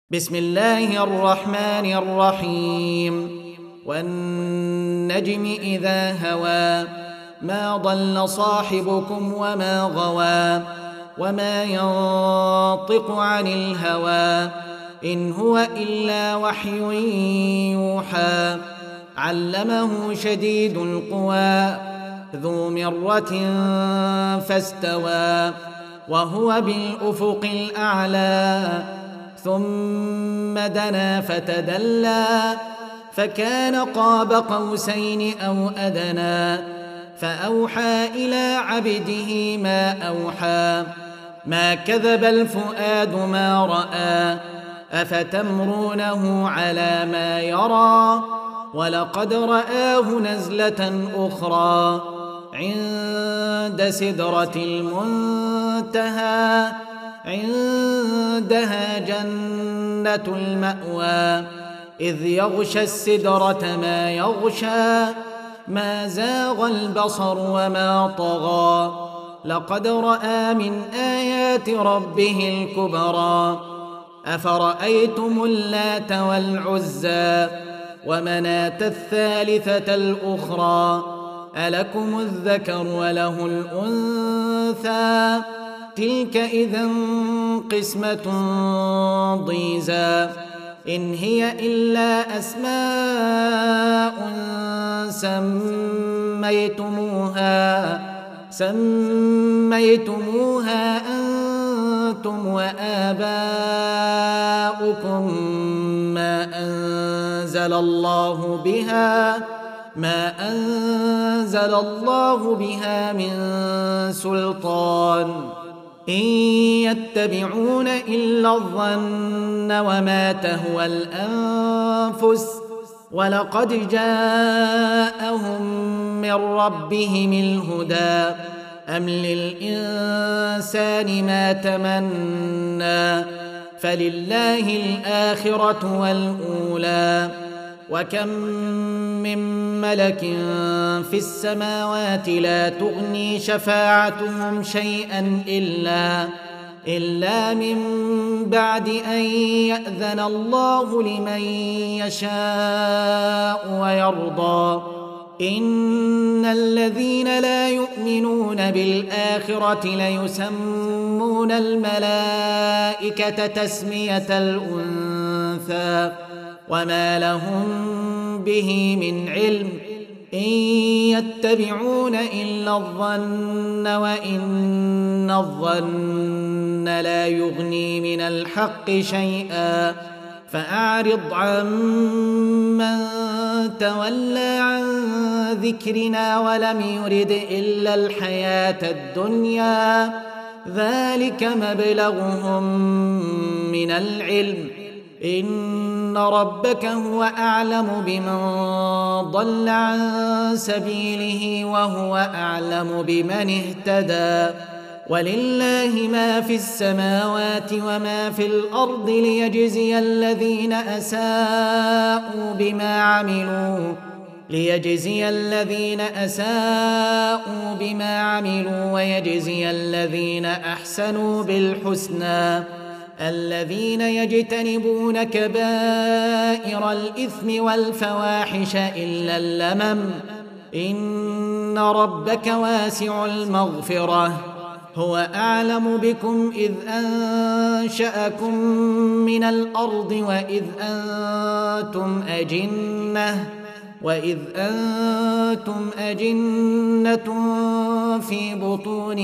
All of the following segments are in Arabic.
بسم الله الرحمن الرحيم والنجم إذا هوى ما ضل صاحبكم وما غوى وما ينطق عن الهوى إن هو إلا وحي يوحى علمه شديد القوى ذو مرة فاستوى وهو بالأفق الأعلى ثم دنا فتدلى فكان قاب قوسين أو أدنى فأوحى إلى عبده ما أوحى ما كذب الفؤاد ما رأى أفتمرونه على ما يرى ولقد رآه نزلة أخرى عند سدرة المنتهى عندها جنة المأوى إذ يغشى السدرة ما يغشى ما زاغ البصر وما طغى لقد رأى من آيات ربه الكبرى أفرأيتم اللات والعزى ومناة الثالثة الأخرى ألكم الذكر وله الأنثى تلك إذا قسمة ضيزى إن هي إلا أسماء سميتموها أنتم وآباؤكم ما أنزل الله بها من سلطان إن يتبعون إلا الظن وما تهوى الأنفس ولقد جاءهم من ربهم الهدى أم للإنسان ما تمنى فلله الآخرة والأولى وكم من ملك في السماوات لا تغني شفاعتهم شيئا إلا من بعد أن يأذن الله لمن يشاء ويرضى إن الذين لا يؤمنون بالآخرة ليسمون الملائكة تسمية الأنثى وما لهم به من علم إن يتبعون إلا الظن وإن الظن لا يغني من الحق شيئا فأعرض عن من تولى عن ذكرنا ولم يرد إلا الحياة الدنيا ذلك مبلغهم من العلم إن ربك هو أعلم بمن ضل عن سبيله وهو أعلم بمن اهتدى ولله ما في السماوات وما في الأرض ليجزي الذين أساءوا بما عملوا ويجزي الذين أحسنوا بالحسنى الذين يجتنبون كبائر الإثم والفواحش إلا اللمم إن ربك واسع المغفرة هو أعلم بكم إذ أنشأكم من الأرض وإذ أنتم أجنة في بطون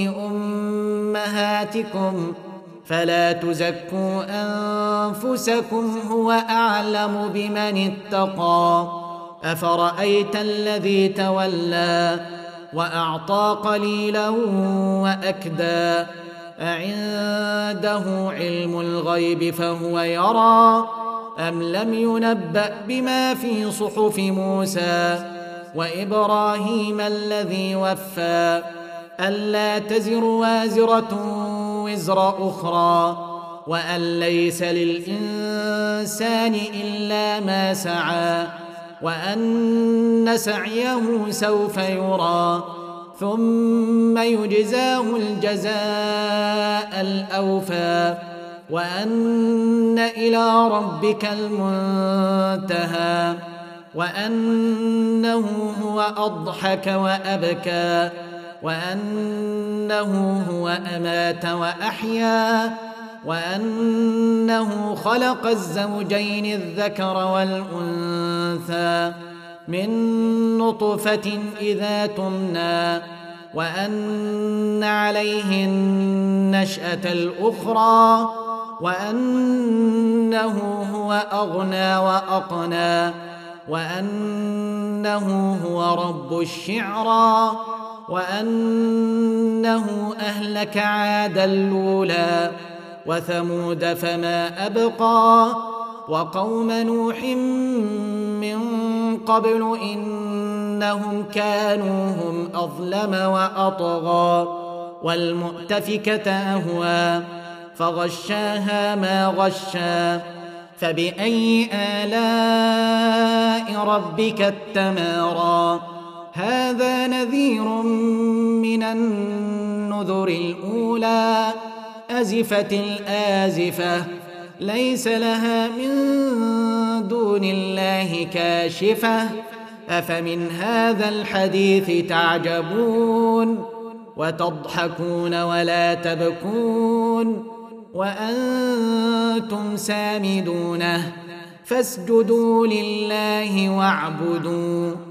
أمهاتكم فلا تزكوا أنفسكم هو أعلم بمن اتقى أفرأيت الذي تولى وأعطى قليلا وأكدى أعنده علم الغيب فهو يرى أم لم ينبأ بما في صحف موسى وإبراهيم الذي وفى ألا تزر وازرة وزر أخرى وأن ليس للإنسان إلا ما سعى وأن سعيه سوف يرى ثم يجزاه الجزاء الأوفى وأن إلى ربك المنتهى وأنه هو أضحك وأبكى وأنه هو أمات وأحيا وأنه خلق الزوجين الذكر والأنثى من نطفة إذا تمنى وأن عليه النشأة الأخرى وأنه هو أغنى وأقنى وأنه هو رب الشعرى وأنه أهلك عادا الأولى وثمود فما أبقى وقوم نوح من قبل إنهم كانوا هم أظلم وأطغى والمؤتفكة أهوى فغشاها ما غشى فبأي آلاء ربك التمارى هذا نذير من النذر الأولى أزفت الآزفة ليس لها من دون الله كاشفة أفمن هذا الحديث تعجبون وتضحكون ولا تبكون وأنتم سامدون فاسجدوا لله واعبدوا